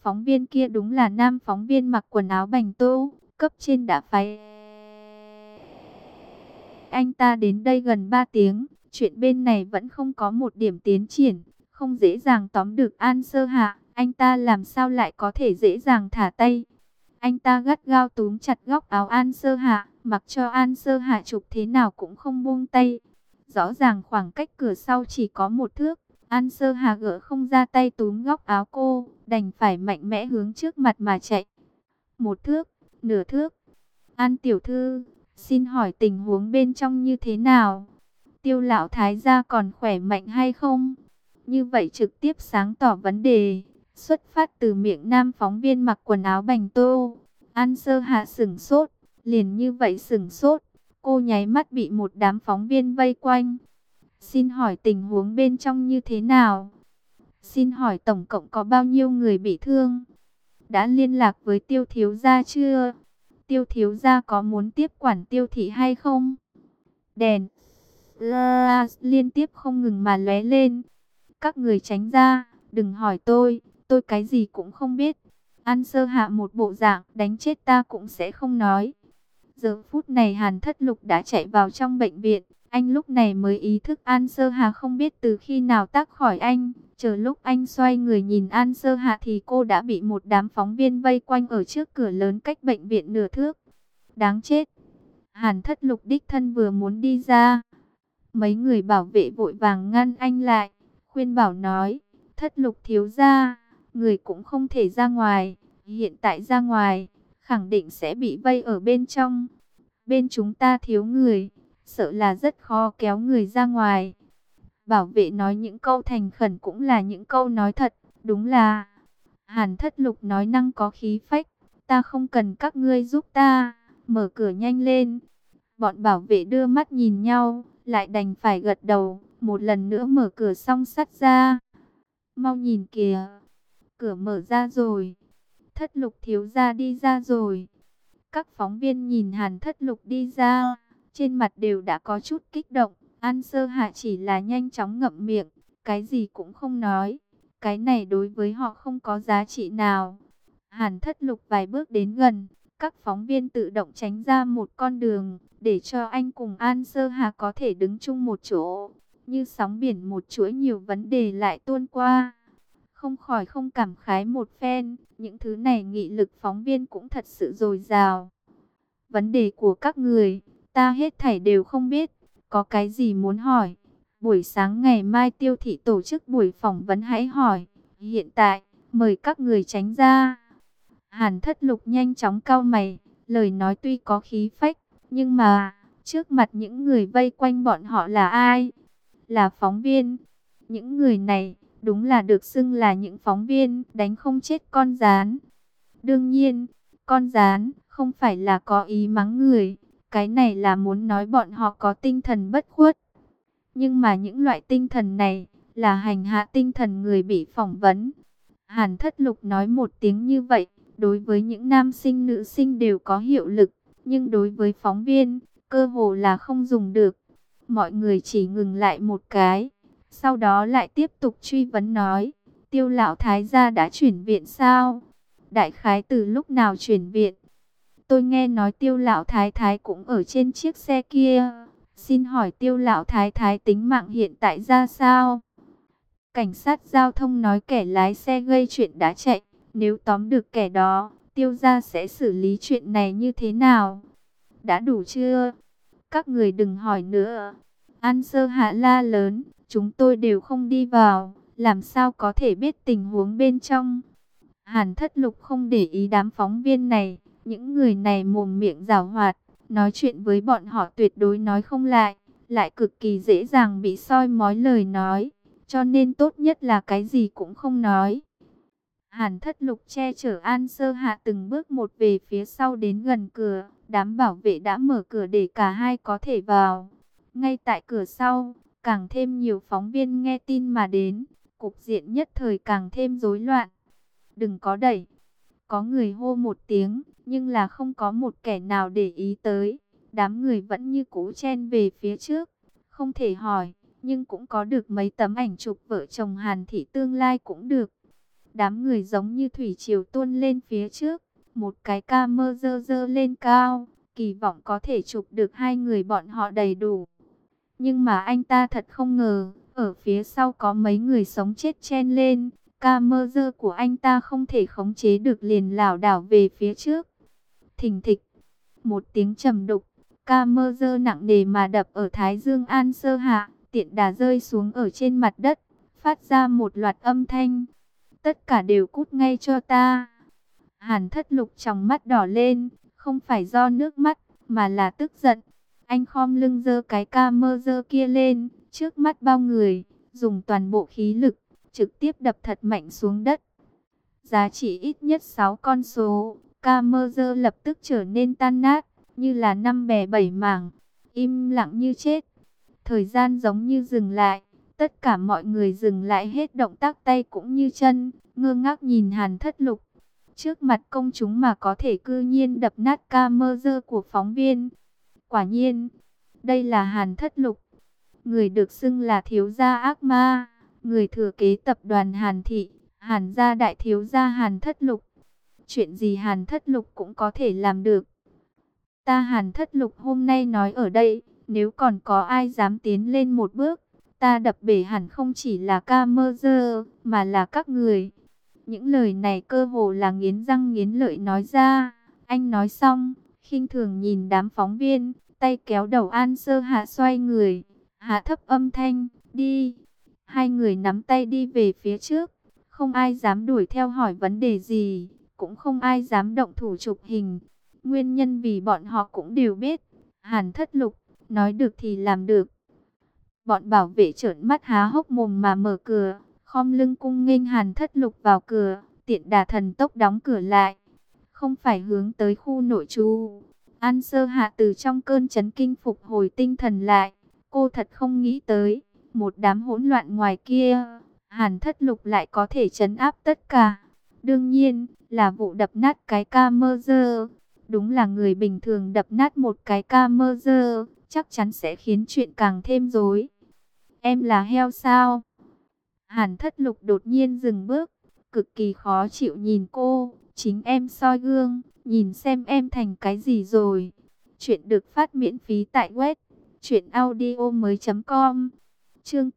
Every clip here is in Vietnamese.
phóng viên kia đúng là nam phóng viên mặc quần áo bành tô, cấp trên đã phái anh ta đến đây gần 3 tiếng, chuyện bên này vẫn không có một điểm tiến triển, không dễ dàng tóm được An Sơ Hạ, anh ta làm sao lại có thể dễ dàng thả tay. Anh ta gắt gao túm chặt góc áo An Sơ Hạ, mặc cho An Sơ Hạ chụp thế nào cũng không buông tay. Rõ ràng khoảng cách cửa sau chỉ có 1 thước, An Sơ Hạ gỡ không ra tay túm góc áo cô, đành phải mạnh mẽ hướng trước mặt mà chạy. 1 thước, nửa thước. An tiểu thư, xin hỏi tình huống bên trong như thế nào? Tiêu lão thái gia còn khỏe mạnh hay không? Như vậy trực tiếp sáng tỏ vấn đề, xuất phát từ miệng nam phóng viên mặc quần áo bành tô. An Sơ Hạ sửng sốt, liền như vậy sửng sốt, cô nháy mắt bị một đám phóng viên vây quanh. Xin hỏi tình huống bên trong như thế nào? Xin hỏi tổng cộng có bao nhiêu người bị thương? Đã liên lạc với Tiêu thiếu gia chưa? Tiêu thiếu gia có muốn tiếp quản Tiêu thị hay không? Đèn liên tiếp không ngừng mà lóe lên. Các người tránh ra, đừng hỏi tôi cái gì cũng không biết. An Sơ Hạ một bộ dạng đánh chết ta cũng sẽ không nói. Giờ phút này Hàn Thất Lục đã chạy vào trong bệnh viện, anh lúc này mới ý thức An Sơ Hạ không biết từ khi nào tắc khỏi anh. Chờ lúc anh xoay người nhìn An Sơ Hạ thì cô đã bị một đám phóng viên vây quanh ở trước cửa lớn cách bệnh viện nửa thước. Đáng chết! Hàn Thất Lục đích thân vừa muốn đi ra, mấy người bảo vệ vội vàng ngăn anh lại, khuyên bảo nói, Thất Lục thiếu gia, người cũng không thể ra ngoài, hiện tại ra ngoài, khẳng định sẽ bị vây ở bên trong. Bên chúng ta thiếu người, sợ là rất khó kéo người ra ngoài. Bảo vệ nói những câu thành khẩn cũng là những câu nói thật, đúng là. Hàn Thất Lục nói năng có khí phách, ta không cần các ngươi giúp ta, mở cửa nhanh lên. Bọn bảo vệ đưa mắt nhìn nhau, lại đành phải gật đầu, một lần nữa mở cửa song sắt ra. Mau nhìn kìa, cửa mở ra rồi, Thất Lục thiếu gia đi ra rồi. Các phóng viên nhìn Hàn Thất Lục đi ra, trên mặt đều đã có chút kích động. An Sơ Hạ chỉ là nhanh chóng ngậm miệng, cái gì cũng không nói. Cái này đối với họ không có giá trị nào. Hàn Thất Lục vài bước đến gần, các phóng viên tự động tránh ra một con đường, để cho anh cùng An Sơ Hạ có thể đứng chung một chỗ. Như sóng biển một chuỗi nhiều vấn đề lại tuôn qua. Không khỏi không cảm khái một phen, những thứ này nghị lực phóng viên cũng thật sự dồi dào. Vấn đề của các người, ta hết thảy đều không biết, có cái gì muốn hỏi. Buổi sáng ngày mai Tiêu thị tổ chức buổi phỏng vấn hãy hỏi, hiện tại, mời các người tránh ra. Hàn Thất Lục nhanh chóng cau mày, lời nói tuy có khí phách, nhưng mà, trước mặt những người vây quanh bọn họ là ai? Là phóng viên. Những người này, đúng là được xưng là những phóng viên đánh không chết con gián. Đương nhiên, con gián không phải là có ý mắng người, cái này là muốn nói bọn họ có tinh thần bất khuất. Nhưng mà những loại tinh thần này là hành hạ tinh thần người bị phỏng vấn. Hàn Thất Lục nói một tiếng như vậy, đối với những nam sinh nữ sinh đều có hiệu lực, nhưng đối với phóng viên, cơ hồ là không dùng được. Mọi người chỉ ngừng lại một cái, sau đó lại tiếp tục truy vấn nói, Tiêu lão thái gia đã chuyển viện sao? Đại khái từ lúc nào chuyển viện? Tôi nghe nói Tiêu lão thái thái cũng ở trên chiếc xe kia. Xin hỏi Tiêu lão thái thái tính mạng hiện tại ra sao? Cảnh sát giao thông nói kẻ lái xe gây chuyện đã chạy. Nếu tóm được kẻ đó, Tiêu gia sẽ xử lý chuyện này như thế nào? Đã đủ chưa? Các người đừng hỏi nữa. An Sơ Hạ la lớn, chúng tôi đều không đi vào, làm sao có thể biết tình huống bên trong? Hàn Thất Lục không để ý đám phóng viên này, những người này mồm miệng giảo hoạt, nói chuyện với bọn họ tuyệt đối nói không lại cực kỳ dễ dàng bị soi mói lời nói, cho nên tốt nhất là cái gì cũng không nói. Hàn Thất Lục che chở An Sơ Hạ từng bước một về phía sau đến gần cửa, đám bảo vệ đã mở cửa để cả hai có thể vào. Ngay tại cửa sau, càng thêm nhiều phóng viên nghe tin mà đến, cục diện nhất thời càng thêm rối loạn. Đừng có đẩy. Có người hô một tiếng, nhưng là không có một kẻ nào để ý tới. Đám người vẫn như cũ chen về phía trước. Không thể hỏi, nhưng cũng có được mấy tấm ảnh chụp vợ chồng Hàn Thị tương lai cũng được. Đám người giống như thủy triều tuôn lên phía trước, một cái camera dơ lên cao, kỳ vọng có thể chụp được hai người bọn họ đầy đủ. Nhưng mà anh ta thật không ngờ, ở phía sau có mấy người sống chết chen lên, camera của anh ta không thể khống chế được liền lảo đảo về phía trước. Thình thịch, một tiếng trầm đục, camera nặng nề mà đập ở thái dương An Sơ Hạ, tiện đà rơi xuống ở trên mặt đất, phát ra một loạt âm thanh. Tất cả đều cút ngay cho ta. Hàn Thất Lục trong mắt đỏ lên, không phải do nước mắt, mà là tức giận. Anh khom lưng giơ cái camera kia lên, trước mắt bao người, dùng toàn bộ khí lực, trực tiếp đập thật mạnh xuống đất. Giá trị ít nhất 6 con số, camera lập tức trở nên tan nát, như là năm bè bảy mảng, im lặng như chết. Thời gian giống như dừng lại, tất cả mọi người dừng lại hết động tác tay cũng như chân, ngơ ngác nhìn Hàn Thất Lục. Trước mặt công chúng mà có thể cư nhiên đập nát camera của phóng viên. Quả nhiên, đây là Hàn Thất Lục, người được xưng là thiếu gia ác ma, người thừa kế tập đoàn Hàn Thị, Hàn gia đại thiếu gia Hàn Thất Lục. Chuyện gì Hàn Thất Lục cũng có thể làm được. Ta Hàn Thất Lục hôm nay nói ở đây, nếu còn có ai dám tiến lên một bước, ta đập bể hẳn không chỉ là camera, mà là các người. Những lời này cơ hồ là nghiến răng nghiến lợi nói ra. Anh nói xong, khinh thường nhìn đám phóng viên, tay kéo đầu An Sơ Hạ xoay người, hạ thấp âm thanh, đi. Hai người nắm tay đi về phía trước, không ai dám đuổi theo hỏi vấn đề gì, cũng không ai dám động thủ chụp hình. Nguyên nhân vì bọn họ cũng đều biết, Hàn Thất Lục, nói được thì làm được. Bọn bảo vệ trợn mắt há hốc mồm mà mở cửa, khom lưng cung nghênh Hàn Thất Lục vào cửa, tiện đà thần tốc đóng cửa lại. Không phải hướng tới khu nội trú. An Sơ Hạ từ trong cơn chấn kinh phục hồi tinh thần lại. Cô thật không nghĩ tới, một đám hỗn loạn ngoài kia, Hàn Thất Lục lại có thể trấn áp tất cả. Đương nhiên, là vụ đập nát cái camera. Đúng là người bình thường đập nát một cái camera, chắc chắn sẽ khiến chuyện càng thêm rối. Em là heo sao? Hàn Thất Lục đột nhiên dừng bước, cực kỳ khó chịu nhìn cô. Chính em soi gương, nhìn xem em thành cái gì rồi. Chuyện được phát miễn phí tại web truyệnaudiomoi.com. Chương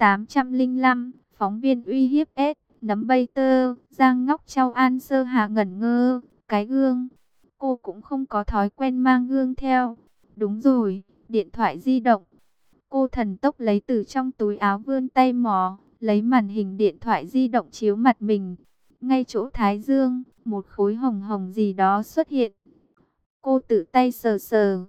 805, phóng viên uy hiếp S, nấm bay tơ, Giang Ngóc Châu An Sơ Hà ngẩn ngơ, cái gương. Cô cũng không có thói quen mang gương theo. Đúng rồi, điện thoại di động. Cô thần tốc lấy từ trong túi áo vươn tay mò, lấy màn hình điện thoại di động chiếu mặt mình. Ngay chỗ thái dương, một khối hồng hồng gì đó xuất hiện. Cô tự tay sờ sờ.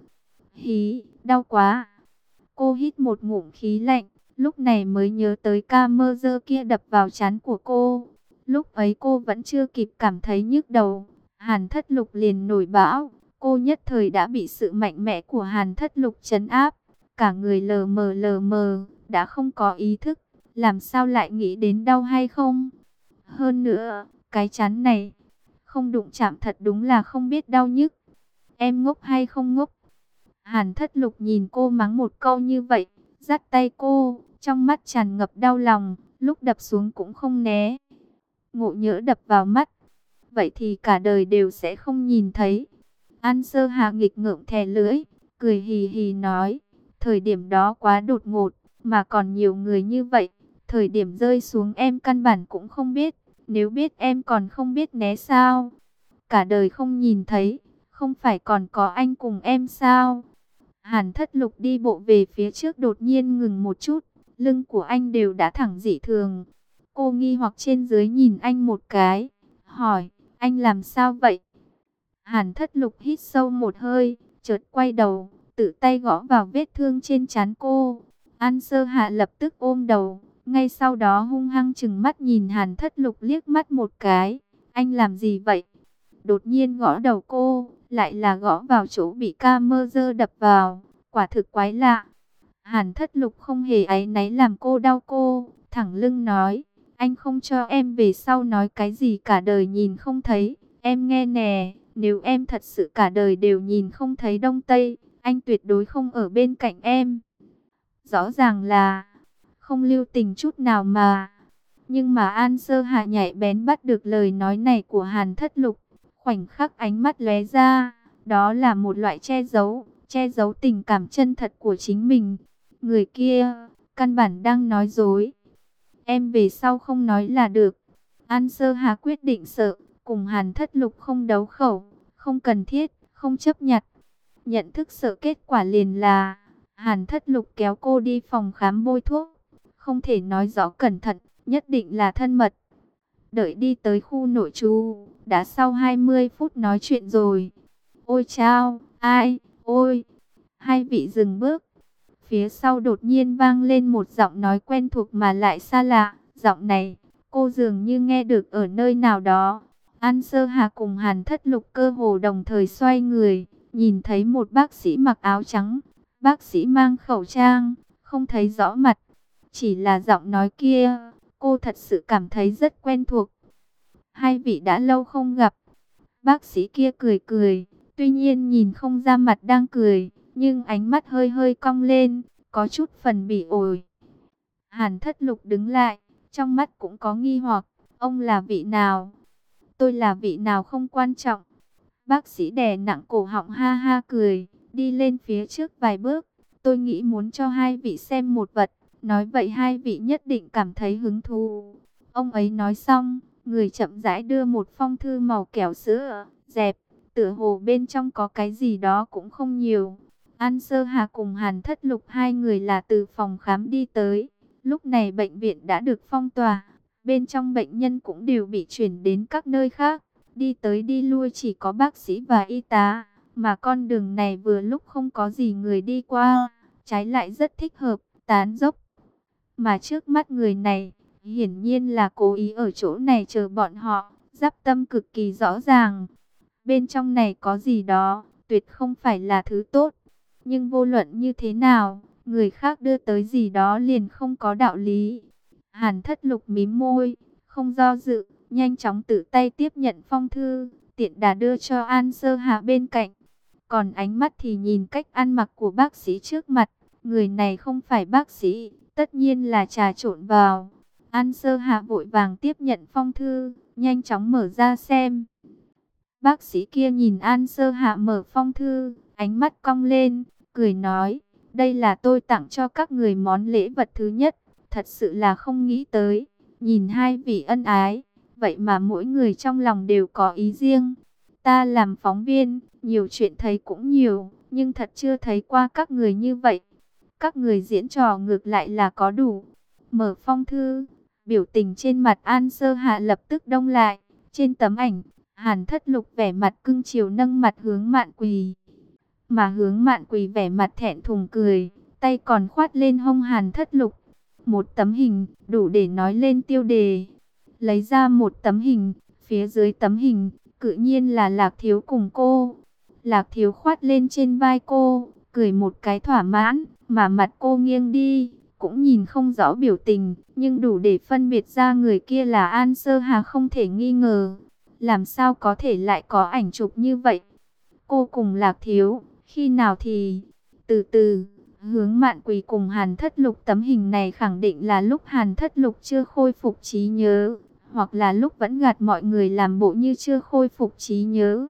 Hí, đau quá. Cô hít một ngụm khí lạnh, lúc này mới nhớ tới camera kia đập vào trán của cô. Lúc ấy cô vẫn chưa kịp cảm thấy nhức đầu. Hàn Thất Lục liền nổi bão. Cô nhất thời đã bị sự mạnh mẽ của Hàn Thất Lục trấn áp. Cả người lờ mờ, đã không có ý thức. Làm sao lại nghĩ đến đau hay không? Hơn nữa, cái chán này, không đụng chạm thật đúng là không biết đau nhức. Em ngốc hay không ngốc? Hàn Thất Lục nhìn cô mắng một câu như vậy, dắt tay cô, trong mắt tràn ngập đau lòng, lúc đập xuống cũng không né. Ngộ nhỡ đập vào mắt, vậy thì cả đời đều sẽ không nhìn thấy. An Sơ Hà nghịch ngợm thè lưỡi, cười hì hì nói, thời điểm đó quá đột ngột, mà còn nhiều người như vậy. Thời điểm rơi xuống em căn bản cũng không biết, nếu biết em còn không biết né sao? Cả đời không nhìn thấy, không phải còn có anh cùng em sao? Hàn Thất Lục đi bộ về phía trước đột nhiên ngừng một chút, lưng của anh đều đã thẳng dị thường. Cô nghi hoặc trên dưới nhìn anh một cái, hỏi, anh làm sao vậy? Hàn Thất Lục hít sâu một hơi, chợt quay đầu, tự tay gõ vào vết thương trên trán cô. An Sơ Hạ lập tức ôm đầu, ngay sau đó hung hăng trừng mắt nhìn Hàn Thất Lục liếc mắt một cái. Anh làm gì vậy? Đột nhiên gõ đầu cô, lại là gõ vào chỗ bị camera đập vào. Quả thực quái lạ. Hàn Thất Lục không hề áy náy làm cô đau cô, thẳng lưng nói, anh không cho em về sau nói cái gì cả đời nhìn không thấy. Em nghe nè, nếu em thật sự cả đời đều nhìn không thấy Đông Tây, anh tuyệt đối không ở bên cạnh em. Rõ ràng là không lưu tình chút nào mà. Nhưng mà An Sơ Hạ nhạy bén bắt được lời nói này của Hàn Thất Lục. Khoảnh khắc ánh mắt lóe ra, đó là một loại che giấu tình cảm chân thật của chính mình. Người kia, căn bản đang nói dối. Em về sau không nói là được. An Sơ Hà quyết định sợ, cùng Hàn Thất Lục không đấu khẩu, không cần thiết, không chấp nhặt. Nhận thức sợ kết quả liền là, Hàn Thất Lục kéo cô đi phòng khám bôi thuốc. Không thể nói rõ cẩn thận, nhất định là thân mật. Đợi đi tới khu nội trú, đã sau 20 phút nói chuyện rồi. Ôi chao, ai, ôi, hai vị dừng bước. Phía sau đột nhiên vang lên một giọng nói quen thuộc mà lại xa lạ. Giọng này, cô dường như nghe được ở nơi nào đó. An Sơ Hà cùng Hàn Thất Lục cơ hồ đồng thời xoay người, nhìn thấy một bác sĩ mặc áo trắng. Bác sĩ mang khẩu trang, không thấy rõ mặt. Chỉ là giọng nói kia, cô thật sự cảm thấy rất quen thuộc. Hai vị đã lâu không gặp. Bác sĩ kia cười cười, tuy nhiên nhìn không ra mặt đang cười, nhưng ánh mắt hơi hơi cong lên, có chút phần bỉ ổi. Hàn Thất Lục đứng lại, trong mắt cũng có nghi hoặc, ông là vị nào? Tôi là vị nào không quan trọng. Bác sĩ đè nặng cổ họng ha ha cười, đi lên phía trước vài bước. Tôi nghĩ muốn cho hai vị xem một vật, nói vậy hai vị nhất định cảm thấy hứng thú. Ông ấy nói xong, người chậm rãi đưa một phong thư màu kẹo sữa, dẹp, tựa hồ bên trong có cái gì đó cũng không nhiều. An Sơ Hà cùng Hàn Thất Lục hai người là từ phòng khám đi tới. Lúc này bệnh viện đã được phong tỏa, bên trong bệnh nhân cũng đều bị chuyển đến các nơi khác. Đi tới đi lui chỉ có bác sĩ và y tá, mà con đường này vừa lúc không có gì người đi qua, trái lại rất thích hợp, tán dốc. Mà trước mắt người này, hiển nhiên là cố ý ở chỗ này chờ bọn họ, giáp tâm cực kỳ rõ ràng. Bên trong này có gì đó, tuyệt không phải là thứ tốt. Nhưng vô luận như thế nào, người khác đưa tới gì đó liền không có đạo lý. Hàn Thất Lục mím môi, không do dự, nhanh chóng tự tay tiếp nhận phong thư, tiện đà đưa cho An Sơ Hạ bên cạnh. Còn ánh mắt thì nhìn cách ăn mặc của bác sĩ trước mặt, người này không phải bác sĩ, tất nhiên là trà trộn vào. An Sơ Hạ vội vàng tiếp nhận phong thư, nhanh chóng mở ra xem. Bác sĩ kia nhìn An Sơ Hạ mở phong thư, ánh mắt cong lên, cười nói, đây là tôi tặng cho các người món lễ vật thứ nhất, thật sự là không nghĩ tới, nhìn hai vị ân ái, vậy mà mỗi người trong lòng đều có ý riêng. Ta làm phóng viên, nhiều chuyện thấy cũng nhiều, nhưng thật chưa thấy qua các người như vậy. Các người diễn trò ngược lại là có đủ. Mở phong thư, biểu tình trên mặt An Sơ Hạ lập tức đông lại, trên tấm ảnh, Hàn Thất Lục vẻ mặt cưng chiều nâng mặt Hướng Mạn Quỳ. Mà Hướng Mạn Quỳ vẻ mặt thẹn thùng cười, tay còn khoát lên hông Hàn Thất Lục. Một tấm hình, đủ để nói lên tiêu đề. Lấy ra một tấm hình, phía dưới tấm hình, tự nhiên là Lạc Thiếu cùng cô. Lạc Thiếu khoát lên trên vai cô, cười một cái thỏa mãn, mà mặt cô nghiêng đi, cũng nhìn không rõ biểu tình, nhưng đủ để phân biệt ra người kia là An Sơ Hà không thể nghi ngờ. Làm sao có thể lại có ảnh chụp như vậy? Cô cùng Lạc Thiếu, khi nào thì... Từ từ, Hướng Mạn Quỳ cùng Hàn Thất Lục tấm hình này khẳng định là lúc Hàn Thất Lục chưa khôi phục trí nhớ, hoặc là lúc vẫn gạt mọi người làm bộ như chưa khôi phục trí nhớ.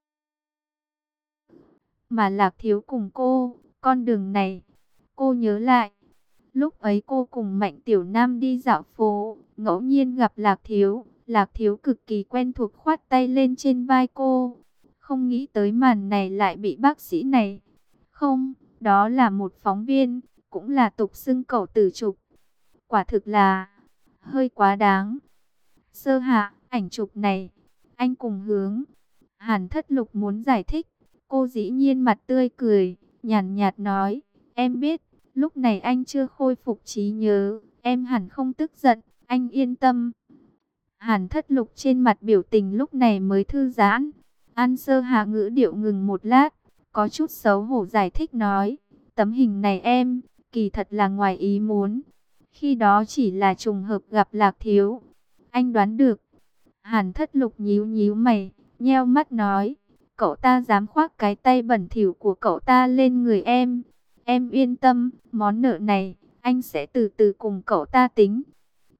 Mà Lạc Thiếu cùng cô, con đường này, cô nhớ lại. Lúc ấy cô cùng Mạnh Tiểu Nam đi dạo phố, ngẫu nhiên gặp Lạc Thiếu. Lạc Thiếu cực kỳ quen thuộc khoát tay lên trên vai cô. Không nghĩ tới màn này lại bị bác sĩ này. Không, đó là một phóng viên, cũng là tục xưng cẩu tử chụp. Quả thực là hơi quá đáng. Sơ Hạ, ảnh chụp này, anh cùng Hướng. Hàn Thất Lục muốn giải thích. Cô dĩ nhiên mặt tươi cười, nhàn nhạt nói, em biết, lúc này anh chưa khôi phục trí nhớ, em hẳn không tức giận, anh yên tâm. Hàn Thất Lục trên mặt biểu tình lúc này mới thư giãn. An Sơ Hà ngữ điệu ngừng một lát, có chút xấu hổ giải thích nói, tấm hình này em, kỳ thật là ngoài ý muốn. Khi đó chỉ là trùng hợp gặp Lạc Thiếu. Anh đoán được. Hàn Thất Lục nhíu nhíu mày, nheo mắt nói, cậu ta dám khoác cái tay bẩn thỉu của cậu ta lên người em. Em yên tâm, món nợ này, anh sẽ từ từ cùng cậu ta tính.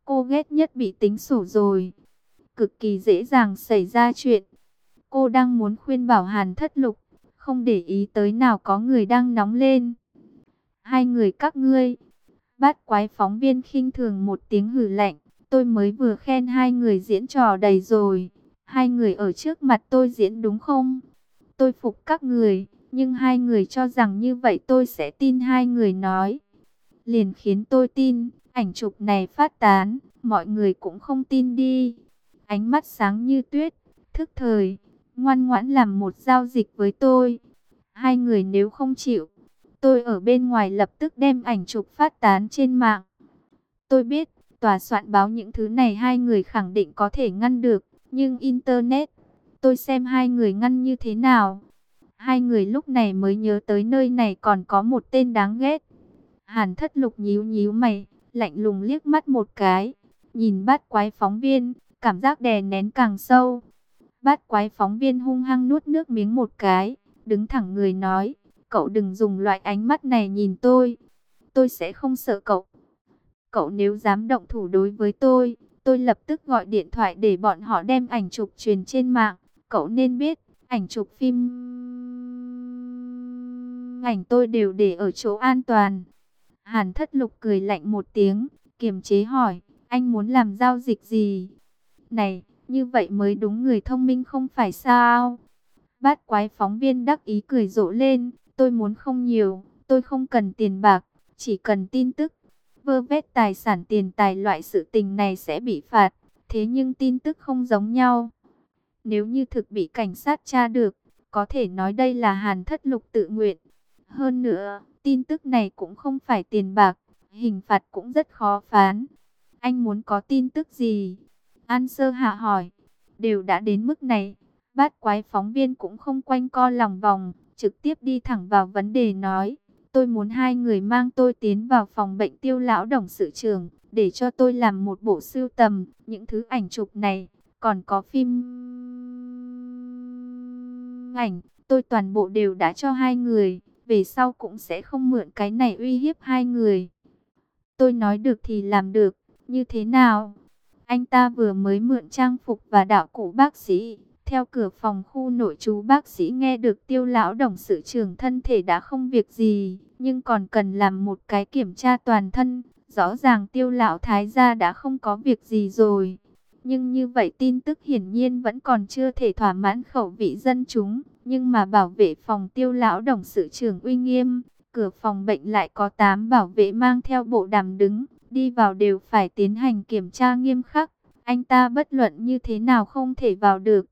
Cô ghét nhất bị tính sổ rồi. Cực kỳ dễ dàng xảy ra chuyện. Cô đang muốn khuyên bảo Hàn Thất Lục, không để ý tới nào có người đang nóng lên. Hai người các ngươi. Bát quái phóng viên khinh thường một tiếng hừ lạnh. Tôi mới vừa khen hai người diễn trò đầy rồi. Hai người ở trước mặt tôi diễn đúng không? Tôi phục các người, nhưng hai người cho rằng như vậy tôi sẽ tin hai người nói. Liền khiến tôi tin, ảnh chụp này phát tán, mọi người cũng không tin đi. Ánh mắt sáng như tuyết, thức thời, ngoan ngoãn làm một giao dịch với tôi. Hai người nếu không chịu, tôi ở bên ngoài lập tức đem ảnh chụp phát tán trên mạng. Tôi biết, tòa soạn báo những thứ này hai người khẳng định có thể ngăn được, nhưng Internet, tôi xem hai người ngăn như thế nào. Hai người lúc này mới nhớ tới nơi này còn có một tên đáng ghét. Hàn Thất Lục nhíu nhíu mày, lạnh lùng liếc mắt một cái, nhìn Bát quái phóng viên, cảm giác đè nén càng sâu. Bát quái phóng viên hung hăng nuốt nước miếng một cái, đứng thẳng người nói, cậu đừng dùng loại ánh mắt này nhìn tôi sẽ không sợ cậu. Cậu nếu dám động thủ đối với tôi lập tức gọi điện thoại để bọn họ đem ảnh chụp truyền trên mạng. Cậu nên biết, ảnh chụp phim ảnh tôi đều để ở chỗ an toàn. Hàn Thất Lục cười lạnh một tiếng, kiềm chế hỏi, anh muốn làm giao dịch gì? Này, như vậy mới đúng người thông minh không phải sao? Bát quái phóng viên đắc ý cười rộ lên, tôi muốn không nhiều, tôi không cần tiền bạc, chỉ cần tin tức. Vơ vét tài sản tiền tài loại sự tình này sẽ bị phạt, thế nhưng tin tức không giống nhau. Nếu như thực bị cảnh sát tra được, có thể nói đây là Hàn Thất Lục tự nguyện. Hơn nữa, tin tức này cũng không phải tiền bạc, hình phạt cũng rất khó phán. Anh muốn có tin tức gì? An Sơ Hạ hỏi. Đều đã đến mức này, Bát quái phóng viên cũng không quanh co lòng vòng, trực tiếp đi thẳng vào vấn đề nói. Tôi muốn hai người mang tôi tiến vào phòng bệnh Tiêu lão Đồng sự trưởng, để cho tôi làm một bộ sưu tầm, những thứ ảnh chụp này, còn có phim ảnh, tôi toàn bộ đều đã cho hai người, về sau cũng sẽ không mượn cái này uy hiếp hai người. Tôi nói được thì làm được, như thế nào? Anh ta vừa mới mượn trang phục và đạo cụ bác sĩ. Theo cửa phòng khu nội trú bác sĩ nghe được Tiêu lão Đồng sự trưởng thân thể đã không việc gì, nhưng còn cần làm một cái kiểm tra toàn thân. Rõ ràng Tiêu lão thái gia đã không có việc gì rồi. Nhưng như vậy tin tức hiển nhiên vẫn còn chưa thể thỏa mãn khẩu vị dân chúng. Nhưng mà bảo vệ phòng Tiêu lão Đồng sự trưởng uy nghiêm, cửa phòng bệnh lại có 8 bảo vệ mang theo bộ đàm đứng, đi vào đều phải tiến hành kiểm tra nghiêm khắc. Anh ta bất luận như thế nào không thể vào được.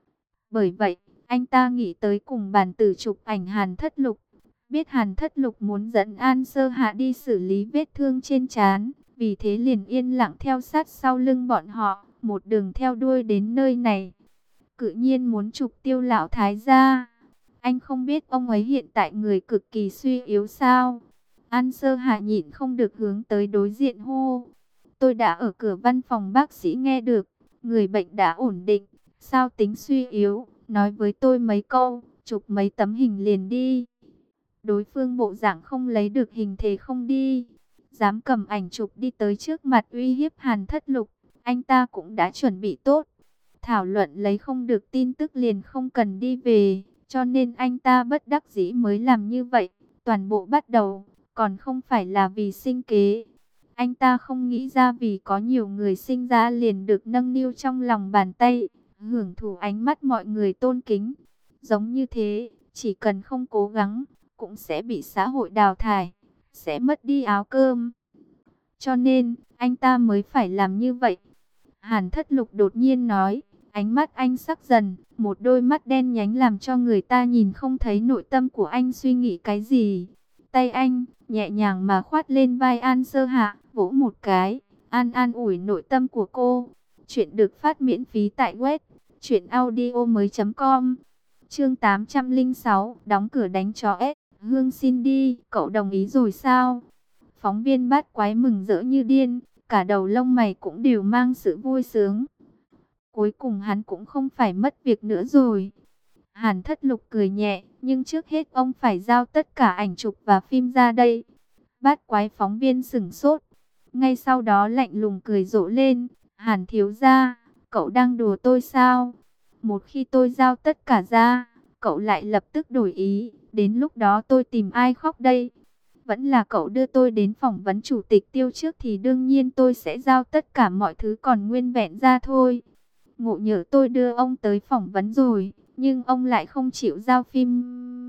Bởi vậy, anh ta nghĩ tới cùng bàn tử chụp ảnh Hàn Thất Lục. Biết Hàn Thất Lục muốn dẫn An Sơ Hạ đi xử lý vết thương trên trán, vì thế liền yên lặng theo sát sau lưng bọn họ, một đường theo đuôi đến nơi này. Tự nhiên muốn chụp Tiêu lão thái gia. Anh không biết ông ấy hiện tại người cực kỳ suy yếu sao? An Sơ Hạ nhịn không được hướng tới đối diện hô. Tôi đã ở cửa văn phòng bác sĩ nghe được, người bệnh đã ổn định. Sao tính suy yếu, nói với tôi mấy câu, chụp mấy tấm hình liền đi. Đối phương bộ dạng không lấy được hình thế không đi. Dám cầm ảnh chụp đi tới trước mặt uy hiếp Hàn Thất Lục, anh ta cũng đã chuẩn bị tốt. Thảo luận lấy không được tin tức liền không cần đi về, cho nên anh ta bất đắc dĩ mới làm như vậy. Toàn bộ bắt đầu, còn không phải là vì sinh kế. Anh ta không nghĩ ra vì có nhiều người sinh ra liền được nâng niu trong lòng bàn tay, hưởng thụ ánh mắt mọi người tôn kính. Giống như thế, chỉ cần không cố gắng, cũng sẽ bị xã hội đào thải, sẽ mất đi áo cơm. Cho nên, anh ta mới phải làm như vậy. Hàn Thất Lục đột nhiên nói, ánh mắt anh sắc dần, một đôi mắt đen nhánh làm cho người ta nhìn không thấy nội tâm của anh suy nghĩ cái gì. Tay anh, nhẹ nhàng mà khoát lên vai An Sơ Hạ, vỗ một cái, an ủi nội tâm của cô. Chuyện được phát miễn phí tại web truyệnaudiomoi.com. Chương 806, đóng cửa đánh chó S. Hương xin đi, cậu đồng ý rồi sao? Phóng viên Bát quái mừng rỡ như điên, cả đầu lông mày cũng đều mang sự vui sướng. Cuối cùng hắn cũng không phải mất việc nữa rồi. Hàn Thất Lục cười nhẹ, nhưng trước hết ông phải giao tất cả ảnh chụp và phim ra đây. Bát quái phóng viên sửng sốt. Ngay sau đó lạnh lùng cười rộ lên. Hàn thiếu gia, cậu đang đùa tôi sao? Một khi tôi giao tất cả ra, cậu lại lập tức đổi ý. Đến lúc đó tôi tìm ai khóc đây? Vẫn là cậu đưa tôi đến phỏng vấn chủ tịch Tiêu trước thì đương nhiên tôi sẽ giao tất cả mọi thứ còn nguyên vẹn ra thôi. Ngộ nhỡ tôi đưa ông tới phỏng vấn rồi, nhưng ông lại không chịu giao phim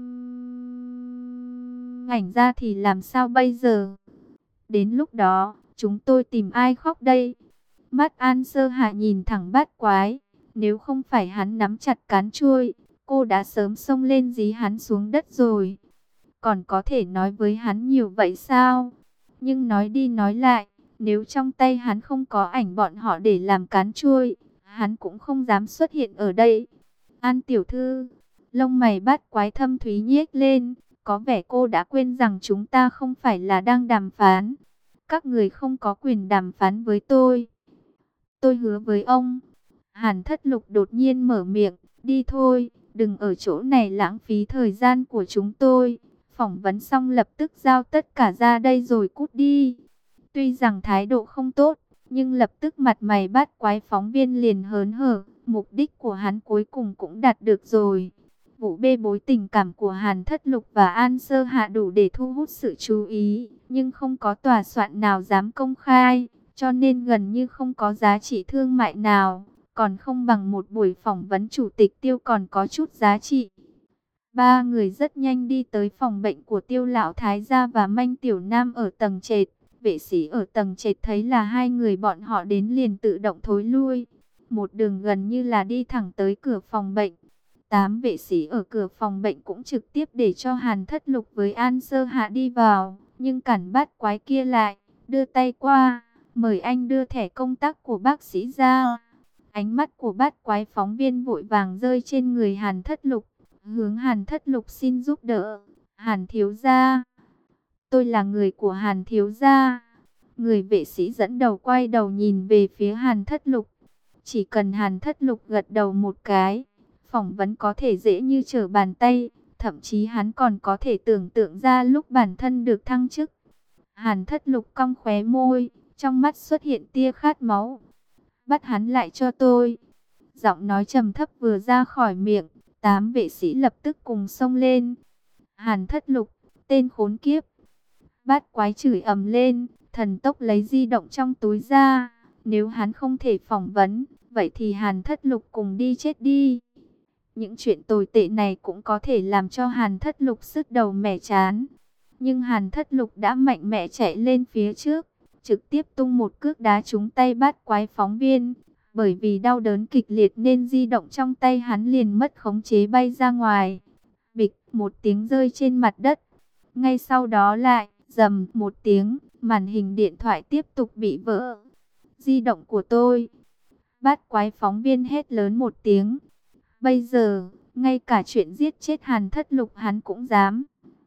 ảnh ra thì làm sao bây giờ? Đến lúc đó, chúng tôi tìm ai khóc đây? Mắt An Sơ Hạ nhìn thẳng Bát Quái. Nếu không phải hắn nắm chặt cán chuôi, cô đã sớm xông lên dí hắn xuống đất rồi. Còn có thể nói với hắn nhiều vậy sao? Nhưng nói đi nói lại, nếu trong tay hắn không có ảnh bọn họ để làm cán chuôi, hắn cũng không dám xuất hiện ở đây. An tiểu thư, lông mày Bát Quái thâm thúy nhếch lên, có vẻ cô đã quên rằng chúng ta không phải là đang đàm phán. Các người không có quyền đàm phán với tôi. Tôi hứa với ông. Hàn Thất Lục đột nhiên mở miệng, đi thôi, đừng ở chỗ này lãng phí thời gian của chúng tôi. Phỏng vấn xong lập tức giao tất cả ra đây rồi cút đi. Tuy rằng thái độ không tốt, nhưng lập tức mặt mày Bát Quái phóng viên liền hớn hở. Mục đích của hắn cuối cùng cũng đạt được rồi. Vụ bê bối tình cảm của Hàn Thất Lục và An Sơ Hạ đủ để thu hút sự chú ý, nhưng không có tòa soạn nào dám công khai, cho nên gần như không có giá trị thương mại nào, còn không bằng một buổi phỏng vấn chủ tịch Tiêu còn có chút giá trị. Ba người rất nhanh đi tới phòng bệnh của Tiêu lão thái gia và Manh tiểu nam ở tầng trệt. Vệ sĩ ở tầng trệt thấy là hai người bọn họ đến liền tự động thối lui. Một đường gần như là đi thẳng tới cửa phòng bệnh. 8 vệ sĩ ở cửa phòng bệnh cũng trực tiếp để cho Hàn Thất Lục với An Sơ Hạ đi vào. Nhưng cản Bát Quái kia lại, đưa tay qua, mời anh đưa thẻ công tác của bác sĩ ra. Ánh mắt của Bát Quái phóng viên vội vàng rơi trên người Hàn Thất Lục. Hướng Hàn Thất Lục xin giúp đỡ. Hàn thiếu gia, tôi là người của Hàn thiếu gia. Người vệ sĩ dẫn đầu quay đầu nhìn về phía Hàn Thất Lục. Chỉ cần Hàn Thất Lục gật đầu một cái, phỏng vấn có thể dễ như trở bàn tay. Thậm chí hắn còn có thể tưởng tượng ra lúc bản thân được thăng chức. Hàn Thất Lục cong khóe môi, trong mắt xuất hiện tia khát máu. Bắt hắn lại cho tôi. Giọng nói trầm thấp vừa ra khỏi miệng, 8 vệ sĩ lập tức cùng xông lên. Hàn Thất Lục, tên khốn kiếp. Bát Quái chửi ầm lên, thần tốc lấy di động trong túi ra. Nếu hắn không thể phỏng vấn, vậy thì Hàn Thất Lục cùng đi chết đi. Những chuyện tồi tệ này cũng có thể làm cho Hàn Thất Lục sứt đầu mẻ chán. Nhưng Hàn Thất Lục đã mạnh mẽ chạy lên phía trước, trực tiếp tung một cước đá trúng tay Bát Quái phóng viên. Bởi vì đau đớn kịch liệt nên di động trong tay hắn liền mất khống chế bay ra ngoài. Bịch, một tiếng rơi trên mặt đất. Ngay sau đó lại, rầm một tiếng, màn hình điện thoại tiếp tục bị vỡ. Di động của tôi. Bát Quái phóng viên hét lớn một tiếng. Bây giờ, ngay cả chuyện giết chết Hàn Thất Lục hắn cũng dám.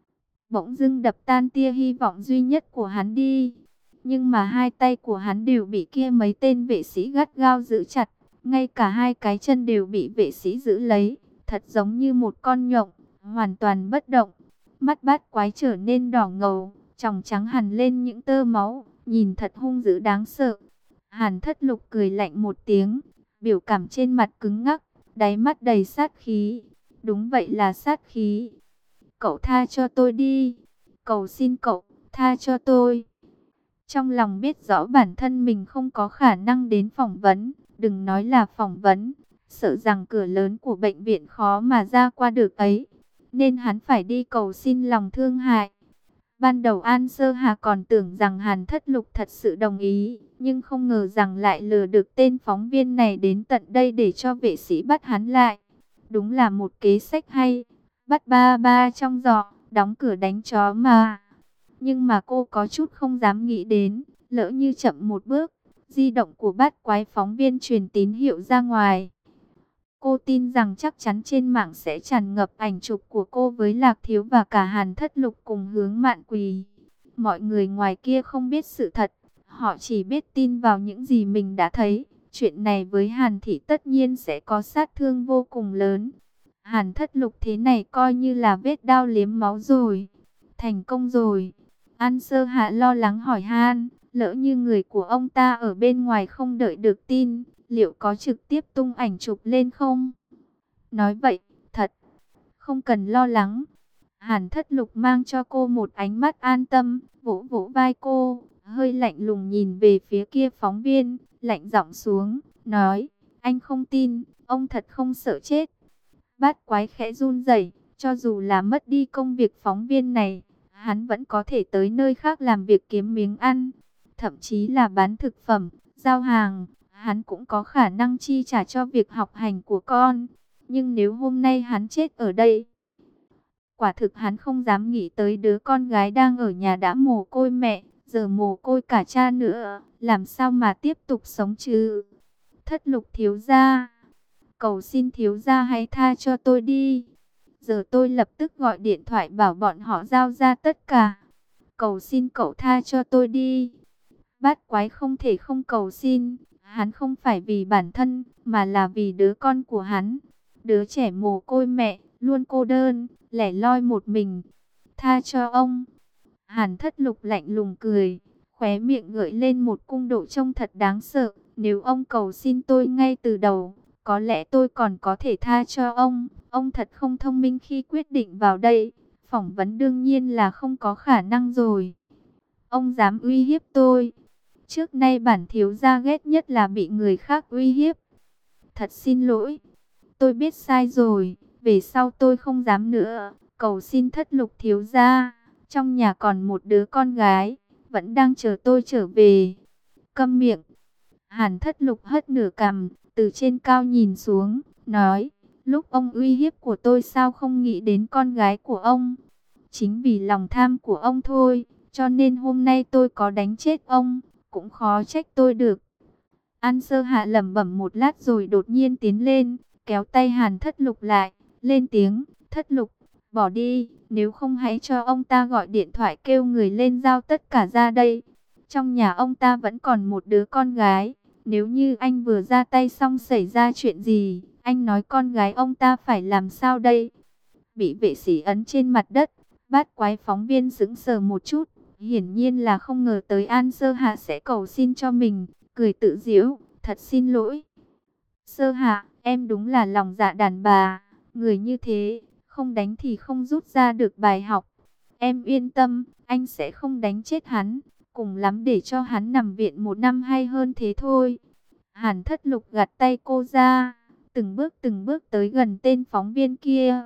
Bỗng dưng đập tan tia hy vọng duy nhất của hắn đi. Nhưng mà hai tay của hắn đều bị kia mấy tên vệ sĩ gắt gao giữ chặt. Ngay cả hai cái chân đều bị vệ sĩ giữ lấy. Thật giống như một con nhộng, hoàn toàn bất động. Mắt Bát Quái trở nên đỏ ngầu, tròng trắng hằn lên những tơ máu, nhìn thật hung dữ đáng sợ. Hàn Thất Lục cười lạnh một tiếng, biểu cảm trên mặt cứng ngắc, đáy mắt đầy sát khí. Đúng vậy là sát khí. Cậu tha cho tôi đi. Cầu xin cậu, tha cho tôi. Trong lòng biết rõ bản thân mình không có khả năng đến phỏng vấn, đừng nói là phỏng vấn, sợ rằng cửa lớn của bệnh viện khó mà ra qua được ấy, nên hắn phải đi cầu xin lòng thương hại. Ban đầu An Sơ Hà còn tưởng rằng Hàn Thất Lục thật sự đồng ý, nhưng không ngờ rằng lại lừa được tên phóng viên này đến tận đây để cho vệ sĩ bắt hắn lại. Đúng là một kế sách hay, bắt ba ba trong giỏ, đóng cửa đánh chó mà. Nhưng mà cô có chút không dám nghĩ đến, lỡ như chậm một bước, di động của Bát Quái phóng viên truyền tín hiệu ra ngoài. Cô tin rằng chắc chắn trên mạng sẽ tràn ngập ảnh chụp của cô với Lạc Thiếu và cả Hàn Thất Lục cùng Hướng Mạn Quỳ. Mọi người ngoài kia không biết sự thật, họ chỉ biết tin vào những gì mình đã thấy. Chuyện này với Hàn Thị tất nhiên sẽ có sát thương vô cùng lớn. Hàn Thất Lục thế này coi như là vết đao liếm máu rồi. Thành công rồi. An Sơ Hạ lo lắng hỏi han, Lỡ như người của ông ta ở bên ngoài không đợi được tin, liệu có trực tiếp tung ảnh chụp lên không? Nói vậy, thật, không cần lo lắng. Hàn Thất Lục mang cho cô một ánh mắt an tâm, vỗ vỗ vai cô, hơi lạnh lùng nhìn về phía kia phóng viên, lạnh giọng xuống, nói, anh không tin, ông thật không sợ chết. Bát Quái khẽ run rẩy, cho dù là mất đi công việc phóng viên này, hắn vẫn có thể tới nơi khác làm việc kiếm miếng ăn, thậm chí là bán thực phẩm, giao hàng, hắn cũng có khả năng chi trả cho việc học hành của con. Nhưng nếu hôm nay hắn chết ở đây, quả thực hắn không dám nghĩ tới đứa con gái đang ở nhà đã mồ côi mẹ, giờ mồ côi cả cha nữa, làm sao mà tiếp tục sống chứ? Thất Lục thiếu gia, cầu xin thiếu gia hãy tha cho tôi đi. Giờ tôi lập tức gọi điện thoại bảo bọn họ giao ra tất cả. Cầu xin cậu tha cho tôi đi. Bát Quái không thể không cầu xin, hắn không phải vì bản thân, mà là vì đứa con của hắn. Đứa trẻ mồ côi mẹ, luôn cô đơn, lẻ loi một mình. Tha cho ông. Hàn Thất Lục lạnh lùng cười, khóe miệng gợi lên một cung độ trông thật đáng sợ. Nếu ông cầu xin tôi ngay từ đầu, có lẽ tôi còn có thể tha cho ông. Ông thật không thông minh khi quyết định vào đây. Phỏng vấn đương nhiên là không có khả năng rồi. Ông dám uy hiếp tôi. Trước nay bản thiếu gia ghét nhất là bị người khác uy hiếp. Thật xin lỗi. Tôi biết sai rồi. Về sau tôi không dám nữa. Cầu xin Thất Lục thiếu gia. Trong nhà còn một đứa con gái, vẫn đang chờ tôi trở về. Câm miệng. Hàn Thất Lục hất nửa cằm, từ trên cao nhìn xuống, nói, lúc ông uy hiếp của tôi sao không nghĩ đến con gái của ông? Chính vì lòng tham của ông thôi, cho nên hôm nay tôi có đánh chết ông, cũng khó trách tôi được. An Sơ Hạ lẩm bẩm một lát rồi đột nhiên tiến lên, kéo tay Hàn Thất Lục lại, lên tiếng, Thất Lục, bỏ đi, nếu không hãy cho ông ta gọi điện thoại kêu người lên giao tất cả ra đây. Trong nhà ông ta vẫn còn một đứa con gái, nếu như anh vừa ra tay xong xảy ra chuyện gì, anh nói con gái ông ta phải làm sao đây? Bị vệ sĩ ấn trên mặt đất, Bát Quái phóng viên sững sờ một chút, hiển nhiên là không ngờ tới An Sơ Hạ sẽ cầu xin cho mình, cười tự giễu, thật xin lỗi. Sơ Hạ, em đúng là lòng dạ đàn bà, người như thế, không đánh thì không rút ra được bài học. Em yên tâm, anh sẽ không đánh chết hắn, cùng lắm để cho hắn nằm viện 1 năm hay hơn thế thôi. Hàn Thất Lục gạt tay cô ra, từng bước tới gần tên phóng viên kia.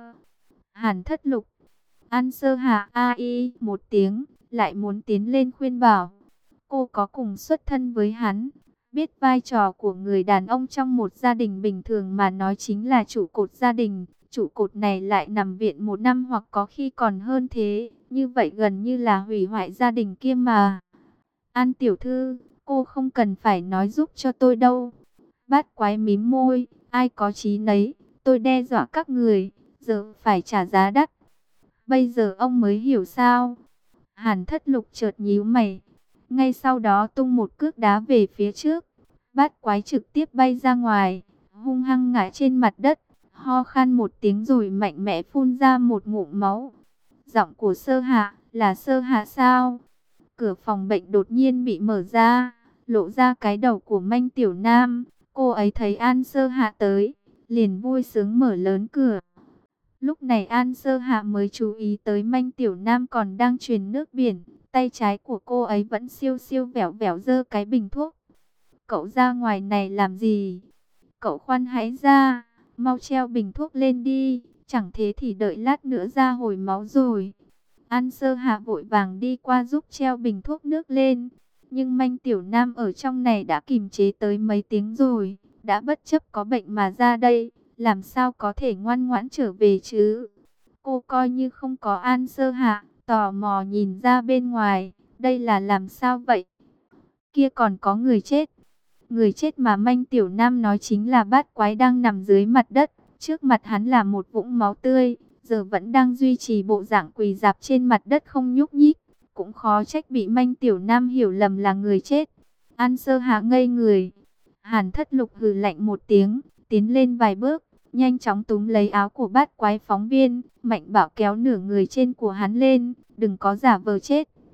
Hàn Thất Lục, An Sơ Hạ ai một tiếng, lại muốn tiến lên khuyên bảo. Cô có cùng xuất thân với hắn, biết vai trò của người đàn ông trong một gia đình bình thường mà nói chính là trụ cột gia đình. Trụ cột này lại nằm viện 1 năm hoặc có khi còn hơn thế, như vậy gần như là hủy hoại gia đình kia mà. An tiểu thư, cô không cần phải nói giúp cho tôi đâu. Bát Quái mím môi, ai có chí nấy, tôi đe dọa các người, giờ phải trả giá đắt. Bây giờ ông mới hiểu sao? Hàn Thất Lục chợt nhíu mày, ngay sau đó tung một cước đá về phía trước. Bát Quái trực tiếp bay ra ngoài, hung hăng ngã trên mặt đất, ho khan một tiếng rồi mạnh mẽ phun ra một ngụm máu. Giọng của Sơ Hạ, là Sơ Hạ sao? Cửa phòng bệnh đột nhiên bị mở ra, lộ ra cái đầu của Manh Tiểu Nam. Cô ấy thấy An Sơ Hạ tới, liền vui sướng mở lớn cửa. Lúc này An Sơ Hạ mới chú ý tới Manh Tiểu Nam còn đang truyền nước biển. Tay trái của cô ấy vẫn siêu siêu vẻo vẻo giơ cái bình thuốc. Cậu ra ngoài này làm gì? Cậu khoan hãy ra, mau treo bình thuốc lên đi, chẳng thế thì đợi lát nữa ra hồi máu rồi. An Sơ Hạ vội vàng đi qua giúp treo bình thuốc nước lên. Nhưng Manh Tiểu Nam ở trong này đã kìm chế tới mấy tiếng rồi, đã bất chấp có bệnh mà ra đây, làm sao có thể ngoan ngoãn trở về chứ? Cô coi như không có An Sơ Hạ, tò mò nhìn ra bên ngoài, đây là làm sao vậy? Kia còn có người chết. Người chết mà Manh Tiểu Nam nói chính là Bát Quái đang nằm dưới mặt đất, trước mặt hắn là một vũng máu tươi, giờ vẫn đang duy trì bộ dạng quỳ rạp trên mặt đất không nhúc nhích. Cũng khó trách bị Manh Tiểu Nam hiểu lầm là người chết. An Sơ Hạ ngây người. Hàn Thất Lục hừ lạnh một tiếng, tiến lên vài bước, nhanh chóng túm lấy áo của Bát Quái phóng viên, mạnh bạo kéo nửa người trên của hắn lên, đừng có giả vờ chết.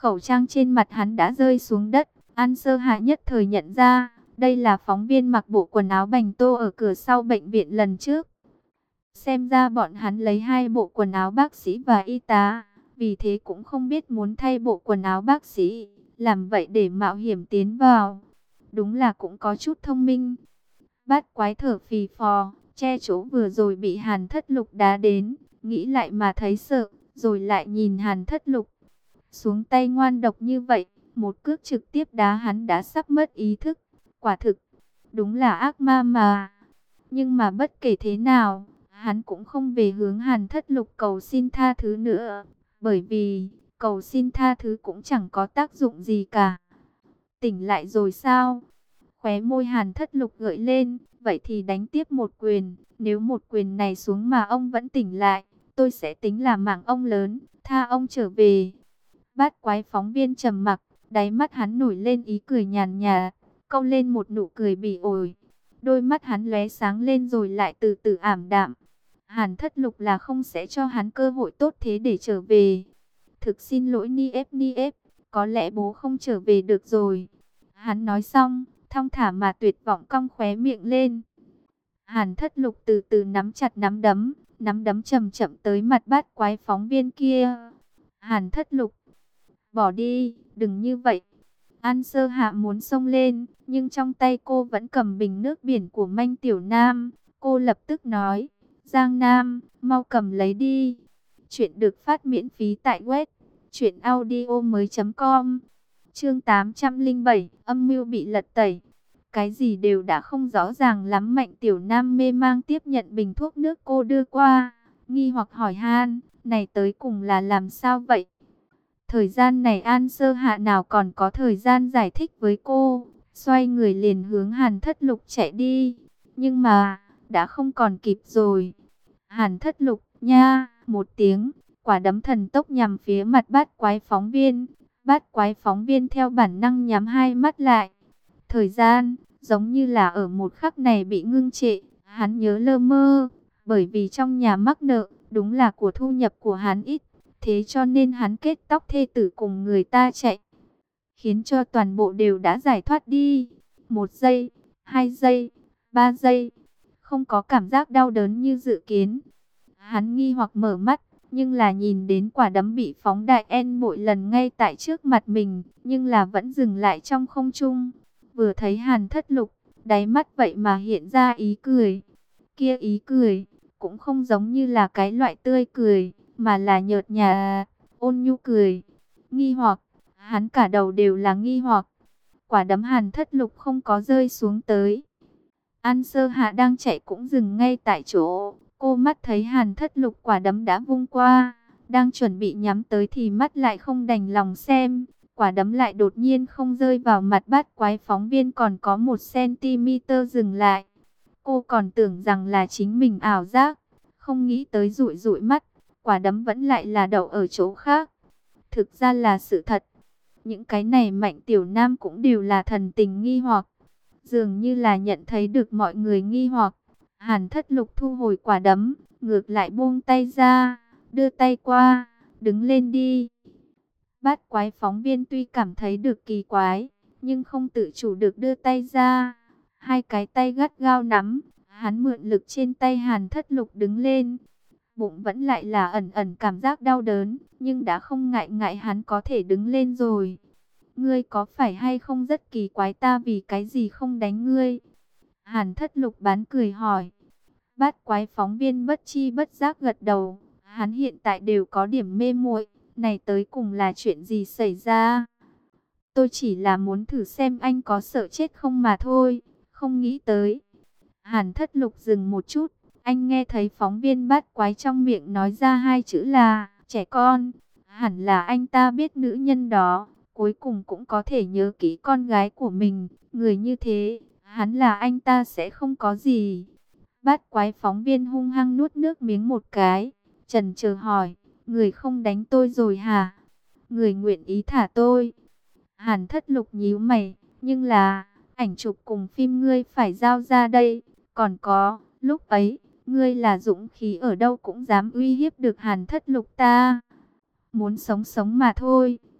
khẩu trang trên mặt hắn đã rơi xuống đất. An Sơ Hạ nhất thời nhận ra, đây là phóng viên mặc bộ quần áo bành tô ở cửa sau bệnh viện lần trước. Xem ra bọn hắn lấy hai bộ quần áo bác sĩ và y tá, vì thế cũng không biết muốn thay bộ quần áo bác sĩ, làm vậy để mạo hiểm tiến vào. Đúng là cũng có chút thông minh. Bát quái thở phì phò, che chỗ vừa rồi bị Hàn Thất Lục đá đến, nghĩ lại mà thấy sợ, rồi lại nhìn Hàn Thất Lục. Xuống tay ngoan độc như vậy, một cước trực tiếp đá hắn đã sắp mất ý thức. Quả thực, đúng là ác ma mà. Nhưng mà bất kể thế nào, hắn cũng không về hướng Hàn Thất Lục cầu xin tha thứ nữa. Bởi vì, cầu xin tha thứ cũng chẳng có tác dụng gì cả. Tỉnh lại rồi sao? Khóe môi Hàn Thất Lục gợi lên, vậy thì đánh tiếp một quyền. Nếu một quyền này xuống mà ông vẫn tỉnh lại, tôi sẽ tính là mạng ông lớn, tha ông trở về. Bát quái phóng viên trầm mặc, đáy mắt hắn nổi lên ý cười nhàn nhạt, câu lên một nụ cười bỉ ổi. Đôi mắt hắn lóe sáng lên rồi lại từ từ ảm đạm. Hàn Thất Lục là không sẽ cho hắn cơ hội tốt thế để trở về. Thực xin lỗi Ni ép, có lẽ bố không trở về được rồi. Hắn nói xong, thong thả mà tuyệt vọng cong khóe miệng lên. Hàn Thất Lục từ từ nắm chặt nắm đấm chậm chậm tới mặt bát quái phóng viên kia. Hàn Thất Lục, bỏ đi, đừng như vậy. An Sơ Hạ muốn xông lên, nhưng trong tay cô vẫn cầm bình nước biển của Manh Tiểu Nam. Cô lập tức nói, Giang Nam, mau cầm lấy đi. Chuyện được phát miễn phí tại web truyệnaudiomoi.com. Chương 807, âm mưu bị lật tẩy. Cái gì đều đã không rõ ràng lắm. Mạnh Tiểu Nam mê mang tiếp nhận bình thuốc nước cô đưa qua, nghi hoặc hỏi han, này tới cùng là làm sao vậy? Thời gian này An Sơ Hạ nào còn có thời gian giải thích với cô, xoay người liền hướng Hàn Thất Lục chạy đi. Nhưng mà, đã không còn kịp rồi. Hàn Thất Lục, nha, một tiếng, quả đấm thần tốc nhằm phía mặt bát quái phóng viên. Bát quái phóng viên theo bản năng nhắm hai mắt lại. Thời gian, giống như là ở một khắc này bị ngưng trệ, hắn nhớ lơ mơ, bởi vì trong nhà mắc nợ, đúng là của thu nhập của hắn ít. Thế cho nên hắn kết tóc thê tử cùng người ta chạy, khiến cho toàn bộ đều đã giải thoát đi. 1 giây, 2 giây, 3 giây, không có cảm giác đau đớn như dự kiến. Hắn nghi hoặc mở mắt, nhưng là nhìn đến quả đấm bị phóng đại n mỗi lần ngay tại trước mặt mình, nhưng là vẫn dừng lại trong không trung. Vừa thấy Hàn Thất Lục, đáy mắt vậy mà hiện ra ý cười. Kia ý cười, cũng không giống như là cái loại tươi cười, mà là nhợt nhạt, ôn nhu cười. Nghi hoặc, hắn cả đầu đều là nghi hoặc. Quả đấm Hàn Thất Lục không có rơi xuống tới. An Sơ Hạ đang chạy cũng dừng ngay tại chỗ. Cô mắt thấy Hàn Thất Lục quả đấm đã vung qua, đang chuẩn bị nhắm tới thì mắt lại không đành lòng xem. Quả đấm lại đột nhiên không rơi vào mặt bát quái phóng viên còn có 1 cm dừng lại. Cô còn tưởng rằng là chính mình ảo giác, không nghĩ tới dụi dụi mắt, quả đấm vẫn lại là đậu ở chỗ khác. Thực ra là sự thật. Những cái này Mạnh Tiểu Nam cũng đều là thần tình nghi hoặc. Dường như là nhận thấy được mọi người nghi hoặc. Hàn Thất Lục thu hồi quả đấm, ngược lại buông tay ra, đưa tay qua, đứng lên đi. Bát quái phóng viên tuy cảm thấy được kỳ quái, nhưng không tự chủ được đưa tay ra. Hai cái tay gắt gao nắm, hắn mượn lực trên tay Hàn Thất Lục đứng lên. Bụng vẫn lại là ẩn ẩn cảm giác đau đớn, nhưng đã không ngại hắn có thể đứng lên rồi. Ngươi có phải hay không rất kỳ quái ta vì cái gì không đánh ngươi? Hàn Thất Lục bán cười hỏi. Bát quái phóng viên bất chi bất giác gật đầu. Hắn hiện tại đều có điểm mê muội. Này tới cùng là chuyện gì xảy ra? Tôi chỉ là muốn thử xem anh có sợ chết không mà thôi. Không nghĩ tới. Hàn Thất Lục dừng một chút. Anh nghe thấy phóng viên bát quái trong miệng nói ra hai chữ là trẻ con. Hẳn là anh ta biết nữ nhân đó cuối cùng cũng có thể nhớ kỹ con gái của mình. Người như thế, hắn là anh ta sẽ không có gì. Bát quái phóng viên hung hăng nuốt nước miếng một cái, chần chờ hỏi, người không đánh tôi rồi hả? Người nguyện ý thả tôi. Hàn Thất Lục nhíu mày, nhưng là, ảnh chụp cùng phim ngươi phải giao ra đây. Còn có, lúc ấy, ngươi là dũng khí ở đâu cũng dám uy hiếp được Hàn Thất Lục ta. Muốn sống sống mà thôi,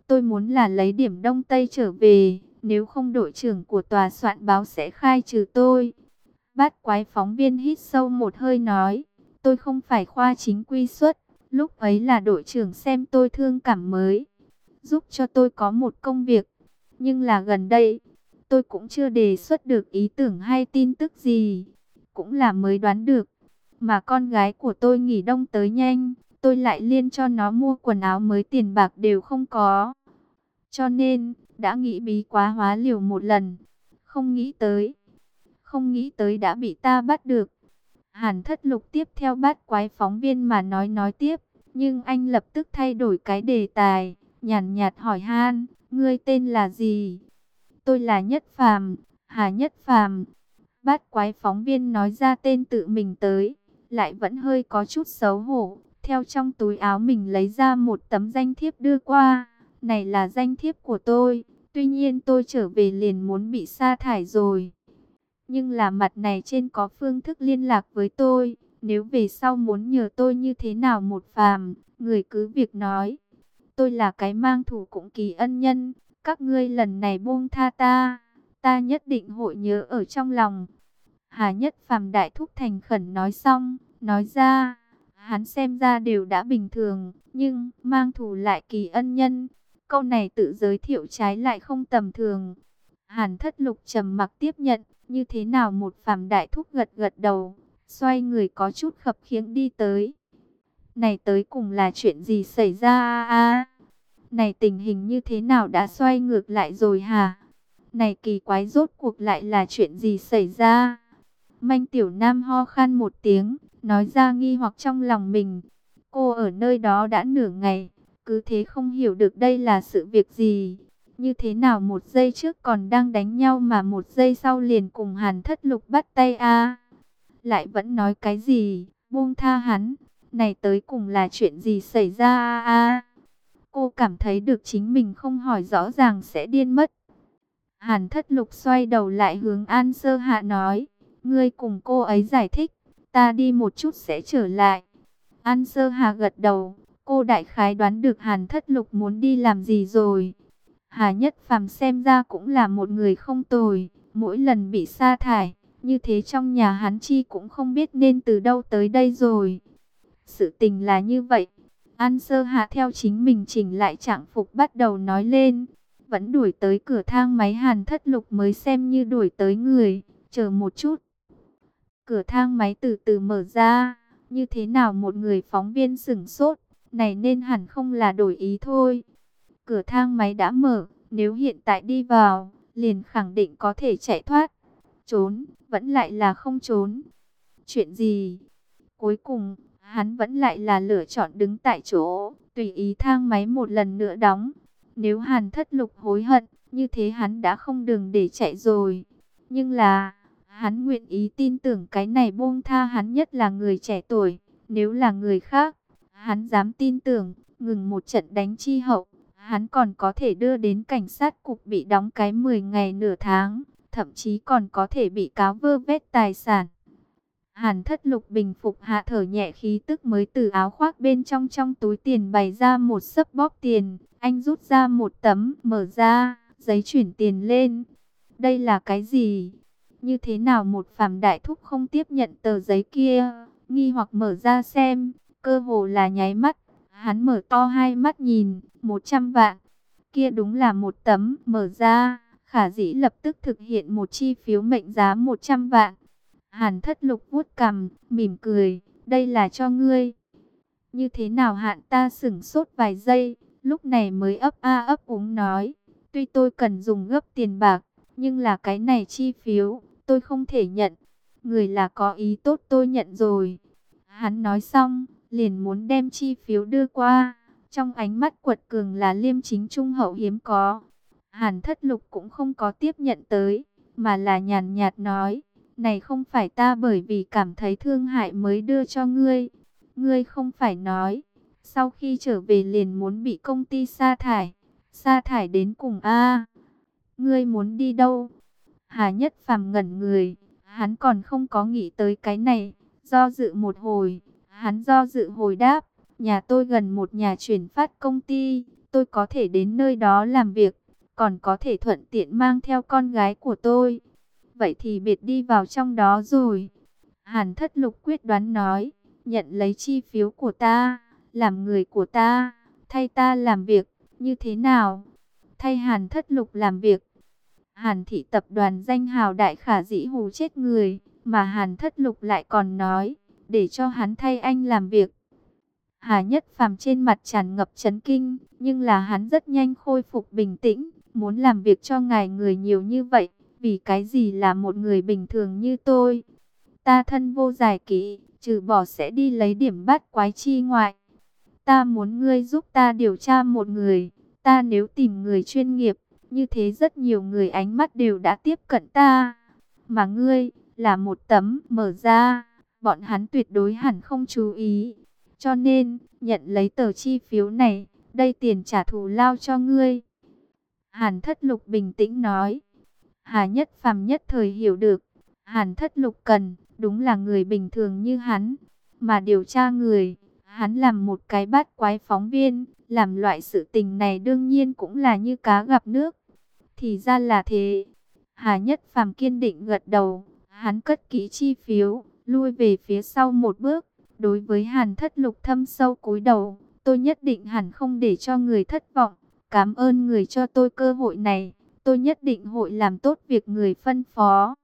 Tôi muốn là lấy điểm Đông Tây trở về, nếu không đội trưởng của tòa soạn báo sẽ khai trừ tôi. Bát quái phóng viên hít sâu một hơi nói, tôi không phải khoa chính quy xuất, lúc ấy là đội trưởng xem tôi thương cảm mới, giúp cho tôi có một công việc. Nhưng là gần đây, tôi cũng chưa đề xuất được ý tưởng hay tin tức gì, cũng là mới đoán được. Mà con gái của tôi nghỉ đông tới nhanh, tôi lại liên cho nó mua quần áo mới, tiền bạc đều không có. Cho nên, đã nghĩ bí quá hóa liều một lần, không nghĩ tới. Không nghĩ tới đã bị ta bắt được. Hàn Thất Lục tiếp theo bát quái phóng viên mà nói tiếp. Nhưng anh lập tức thay đổi cái đề tài, nhàn nhạt hỏi han, ngươi tên là gì? Tôi là Nhất Phàm, Hà Nhất Phàm. Bát quái phóng viên nói ra tên tự mình tới, lại vẫn hơi có chút xấu hổ. Theo trong túi áo mình lấy ra một tấm danh thiếp đưa qua. Này là danh thiếp của tôi, tuy nhiên tôi trở về liền muốn bị sa thải rồi. Nhưng là mặt này trên có phương thức liên lạc với tôi. Nếu về sau muốn nhờ tôi như thế nào một phàm, người cứ việc nói. Tôi là cái mang thủ cũng kỳ ân nhân. Các ngươi lần này buông tha ta, ta nhất định hội nhớ ở trong lòng. Hà Nhất Phàm đại thúc thành khẩn nói xong, nói ra, hắn xem ra đều đã bình thường, nhưng mang thủ lại kỳ ân nhân. Câu này tự giới thiệu trái lại không tầm thường. Hàn Thất Lục trầm mặc tiếp nhận, như thế nào một phàm đại thúc gật gật đầu, xoay người có chút khập khiễng đi tới. Này tới cùng là chuyện gì xảy ra a? Này tình hình như thế nào đã xoay ngược lại rồi hả? Này kỳ quái, rốt cuộc lại là chuyện gì xảy ra? Manh Tiểu Nam ho khan một tiếng, nói ra nghi hoặc trong lòng mình. Cô ở nơi đó đã nửa ngày, cứ thế không hiểu được đây là sự việc gì. Như thế nào một giây trước còn đang đánh nhau mà một giây sau liền cùng Hàn Thất Lục bắt tay a? Lại vẫn nói cái gì, buông tha hắn. Này tới cùng là chuyện gì xảy ra a? Cô cảm thấy được chính mình không hỏi rõ ràng sẽ điên mất. Hàn Thất Lục xoay đầu lại hướng An Sơ Hạ nói, ngươi cùng cô ấy giải thích, ta đi một chút sẽ trở lại. An Sơ Hạ gật đầu, cô đại khái đoán được Hàn Thất Lục muốn đi làm gì rồi. Hà Nhất Phàm xem ra cũng là một người không tồi, mỗi lần bị sa thải, như thế trong nhà hắn chi cũng không biết nên từ đâu tới đây rồi. Sự tình là như vậy. An Sơ Hạ theo chính mình chỉnh lại trạng phục bắt đầu nói lên. Vẫn đuổi tới cửa thang máy Hàn Thất Lục mới xem như đuổi tới người. Chờ một chút. Cửa thang máy từ từ mở ra. Như thế nào một người phóng viên sửng sốt. Này nên hẳn không là đổi ý thôi. Cửa thang máy đã mở. Nếu hiện tại đi vào, liền khẳng định có thể chạy thoát. Trốn, vẫn lại là không trốn. Chuyện gì? Cuối cùng, hắn vẫn lại là lựa chọn đứng tại chỗ, tùy ý thang máy một lần nữa đóng. Nếu Hàn Thất Lục hối hận, như thế hắn đã không đường để chạy rồi. Nhưng là, hắn nguyện ý tin tưởng cái này buông tha hắn, nhất là người trẻ tuổi. Nếu là người khác, hắn dám tin tưởng, ngừng một trận đánh chi hậu, hắn còn có thể đưa đến cảnh sát cục bị đóng cái 10 ngày nửa tháng, thậm chí còn có thể bị cáo vơ vét tài sản. Hàn Thất Lục bình phục hạ, thở nhẹ khí tức mới từ áo khoác bên trong túi tiền bày ra một xấp bóp tiền. Anh rút ra một tấm, mở ra, giấy chuyển tiền lên. Đây là cái gì? Như thế nào một phàm đại thúc không tiếp nhận tờ giấy kia? Nghi hoặc mở ra xem, cơ hồ là nháy mắt. Hắn mở to hai mắt nhìn, 100 vạn. Kia đúng là một tấm, mở ra, khả dĩ lập tức thực hiện một chi phiếu mệnh giá 100 vạn. Hàn Thất Lục vuốt cằm, mỉm cười, đây là cho ngươi. Như thế nào? Hạn ta sửng sốt vài giây, lúc này mới ấp a ấp úng nói, tuy tôi cần dùng gấp tiền bạc, nhưng là cái này chi phiếu, tôi không thể nhận. Người là có ý tốt, tôi nhận rồi. Hắn nói xong, liền muốn đem chi phiếu đưa qua, trong ánh mắt quật cường là liêm chính trung hậu hiếm có. Hàn Thất Lục cũng không có tiếp nhận tới, mà là nhàn nhạt nói, này không phải ta bởi vì cảm thấy thương hại mới đưa cho ngươi. Ngươi không phải nói, sau khi trở về liền muốn bị công ty sa thải. Sa thải đến cùng a? Ngươi muốn đi đâu? Hà Nhất Phàm ngẩn người, hắn còn không có nghĩ tới cái này. Do dự một hồi, hắn do dự hồi đáp, nhà tôi gần một nhà chuyển phát công ty, tôi có thể đến nơi đó làm việc, còn có thể thuận tiện mang theo con gái của tôi. Vậy thì biệt đi vào trong đó rồi. Hàn Thất Lục quyết đoán nói, nhận lấy chi phiếu của ta, làm người của ta, thay ta làm việc, như thế nào? Thay Hàn Thất Lục làm việc. Hàn thị tập đoàn danh hào đại khả dĩ hù chết người, mà Hàn Thất Lục lại còn nói, để cho hắn thay anh làm việc. Hà Nhất Phàm trên mặt tràn ngập chấn kinh, nhưng là hắn rất nhanh khôi phục bình tĩnh, muốn làm việc cho ngài người nhiều như vậy, vì cái gì là một người bình thường như tôi. Ta thân vô giải kỹ, trừ bỏ sẽ đi lấy điểm bát quái chi ngoại. Ta muốn ngươi giúp ta điều tra một người, ta nếu tìm người chuyên nghiệp, như thế rất nhiều người ánh mắt đều đã tiếp cận ta. Mà ngươi, là một tấm mở ra, bọn hắn tuyệt đối hẳn không chú ý. Cho nên, nhận lấy tờ chi phiếu này, đây tiền trả thù lao cho ngươi. Hàn Thất Lục bình tĩnh nói. Hà Nhất Phàm nhất thời hiểu được, Hàn Thất Lục cần, đúng là người bình thường như hắn, mà điều tra người. Hắn làm một cái bát quái phóng viên, làm loại sự tình này đương nhiên cũng là như cá gặp nước. Thì ra là thế. Hà Nhất Phàm kiên định gật đầu, hắn cất kỹ chi phiếu, lui về phía sau một bước. Đối với Hàn Thất Lục thâm sâu cúi đầu, tôi nhất định hẳn không để cho người thất vọng. Cảm ơn người cho tôi cơ hội này, tôi nhất định hội làm tốt việc người phân phó.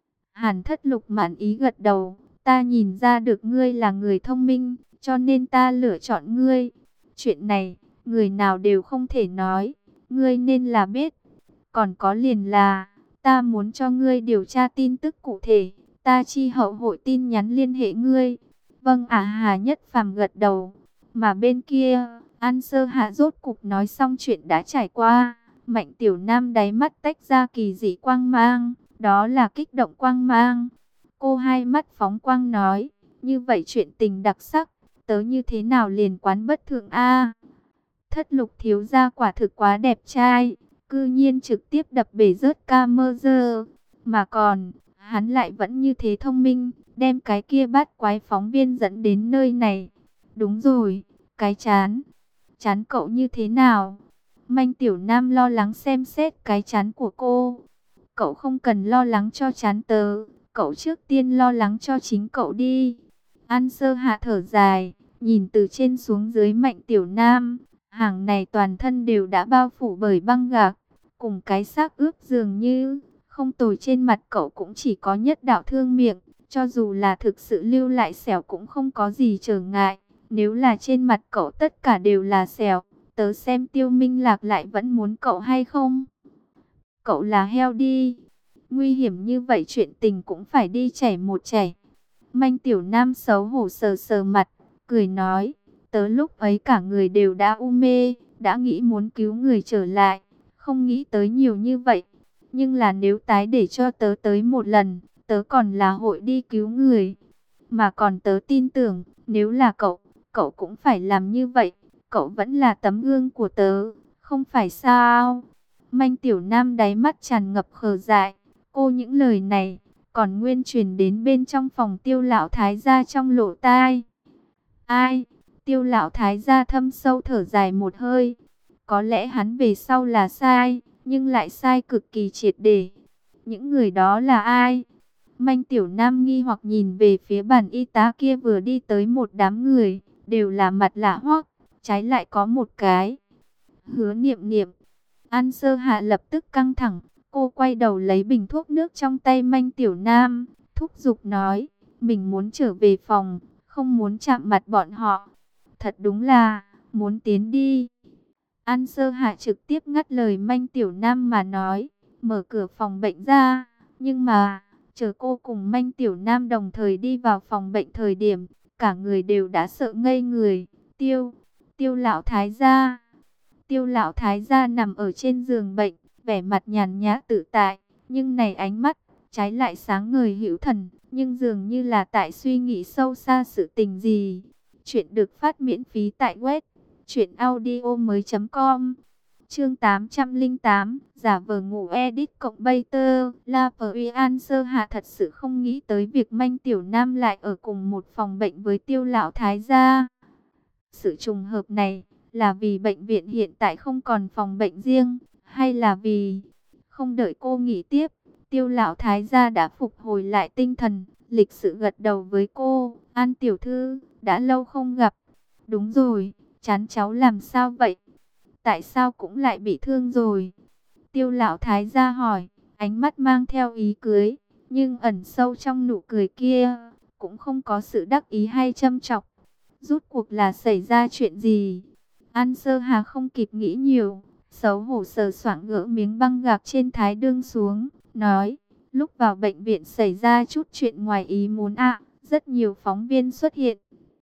Hàn Thất Lục mãn ý gật đầu, ta nhìn ra được ngươi là người thông minh, cho nên ta lựa chọn ngươi. Chuyện này, người nào đều không thể nói, ngươi nên là biết. Còn có liền là, ta muốn cho ngươi điều tra tin tức cụ thể, ta chi hậu hội tin nhắn liên hệ ngươi. Vâng ạ, Hà Nhất Phàm gật đầu. Mà bên kia, An Sơ Hạ rốt cục nói xong chuyện đã trải qua. Mạnh Tiểu Nam đáy mắt tách ra kỳ dị quang mang, đó là kích động quang mang. Cô hai mắt phóng quang nói, như vậy chuyện tình đặc sắc, tớ như thế nào liền quán bất thượng a. Thất Lục thiếu gia quả thực quá đẹp trai, cư nhiên trực tiếp đập bể rớt camera. Mà còn, hắn lại vẫn như thế thông minh, đem cái kia bát quái phóng viên dẫn đến nơi này. Đúng rồi, cái chán. Chán cậu như thế nào? Manh Tiểu Nam lo lắng xem xét cái chán của cô. Cậu không cần lo lắng cho chán tớ, cậu trước tiên lo lắng cho chính cậu đi. An Sơ Hạ thở dài, nhìn từ trên xuống dưới Mạnh Tiểu Nam. Hàng này toàn thân đều đã bao phủ bởi băng gạc, cùng cái xác ướp dường như. Không tồi, trên mặt cậu cũng chỉ có nhất đạo thương miệng, cho dù là thực sự lưu lại sẹo cũng không có gì trở ngại. Nếu là trên mặt cậu tất cả đều là sẹo, tớ xem Tiêu Minh Lạc lại vẫn muốn cậu hay không? Cậu là heo đi. Nguy hiểm như vậy chuyện tình cũng phải đi chảy một chảy. Manh Tiểu Nam xấu hổ sờ sờ mặt, cười nói, tớ lúc ấy cả người đều đã u mê, đã nghĩ muốn cứu người trở lại, không nghĩ tới nhiều như vậy. Nhưng là nếu tái để cho tớ tới một lần, tớ còn là hội đi cứu người. Mà còn tớ tin tưởng, nếu là cậu, cậu cũng phải làm như vậy. Cậu vẫn là tấm gương của tớ, không phải sao? Manh Tiểu Nam đáy mắt tràn ngập khờ dại. Cô những lời này còn nguyên truyền đến bên trong phòng Tiêu lão thái gia trong lỗ tai. Ai? Tiêu lão thái gia thâm sâu thở dài một hơi. Có lẽ hắn về sau là sai, nhưng lại sai cực kỳ triệt để. Những người đó là ai? Manh Tiểu Nam nghi hoặc nhìn về phía bàn y tá kia, vừa đi tới một đám người, đều là mặt lạ hoắc, trái lại có một cái. Hứa Niệm Niệm. An Sơ Hạ lập tức căng thẳng, cô quay đầu lấy bình thuốc nước trong tay Manh Tiểu Nam, thúc giục nói, mình muốn trở về phòng, không muốn chạm mặt bọn họ. Thật đúng là, muốn tiến đi. An Sơ Hạ trực tiếp ngắt lời Manh Tiểu Nam mà nói, mở cửa phòng bệnh ra, nhưng mà, chờ cô cùng Manh Tiểu Nam đồng thời đi vào phòng bệnh thời điểm, cả người đều đã sợ ngây người. Tiêu lão thái gia. Tiêu lão thái gia nằm ở trên giường bệnh, vẻ mặt nhàn nhã tự tại, nhưng này ánh mắt, trái lại sáng ngời hữu thần, nhưng dường như là tại suy nghĩ sâu xa sự tình gì. Chuyện được phát miễn phí tại web truyệnaudiomoi.com. Chương 808, giả vờ ngủ edit cộng Bater, La An Sơ Hạ thật sự không nghĩ tới việc Manh Tiểu Nam lại ở cùng một phòng bệnh với Tiêu lão thái gia. Sự trùng hợp này, Là vì bệnh viện hiện tại không còn phòng bệnh riêng, hay là vì... Không đợi cô nghĩ tiếp, Tiêu lão thái gia đã phục hồi lại tinh thần, lịch sự gật đầu với cô. An tiểu thư, đã lâu không gặp. Đúng rồi, chán cháu làm sao vậy? Tại sao cũng lại bị thương rồi? Tiêu lão thái gia hỏi, ánh mắt mang theo ý cười, nhưng ẩn sâu trong nụ cười kia, cũng không có sự đắc ý hay châm chọc. Rút cuộc là xảy ra chuyện gì? An Sơ Hà không kịp nghĩ nhiều, xấu hổ sờ soạng gỡ miếng băng gạc trên thái đương xuống, nói, lúc vào bệnh viện xảy ra chút chuyện ngoài ý muốn ạ, rất nhiều phóng viên xuất hiện.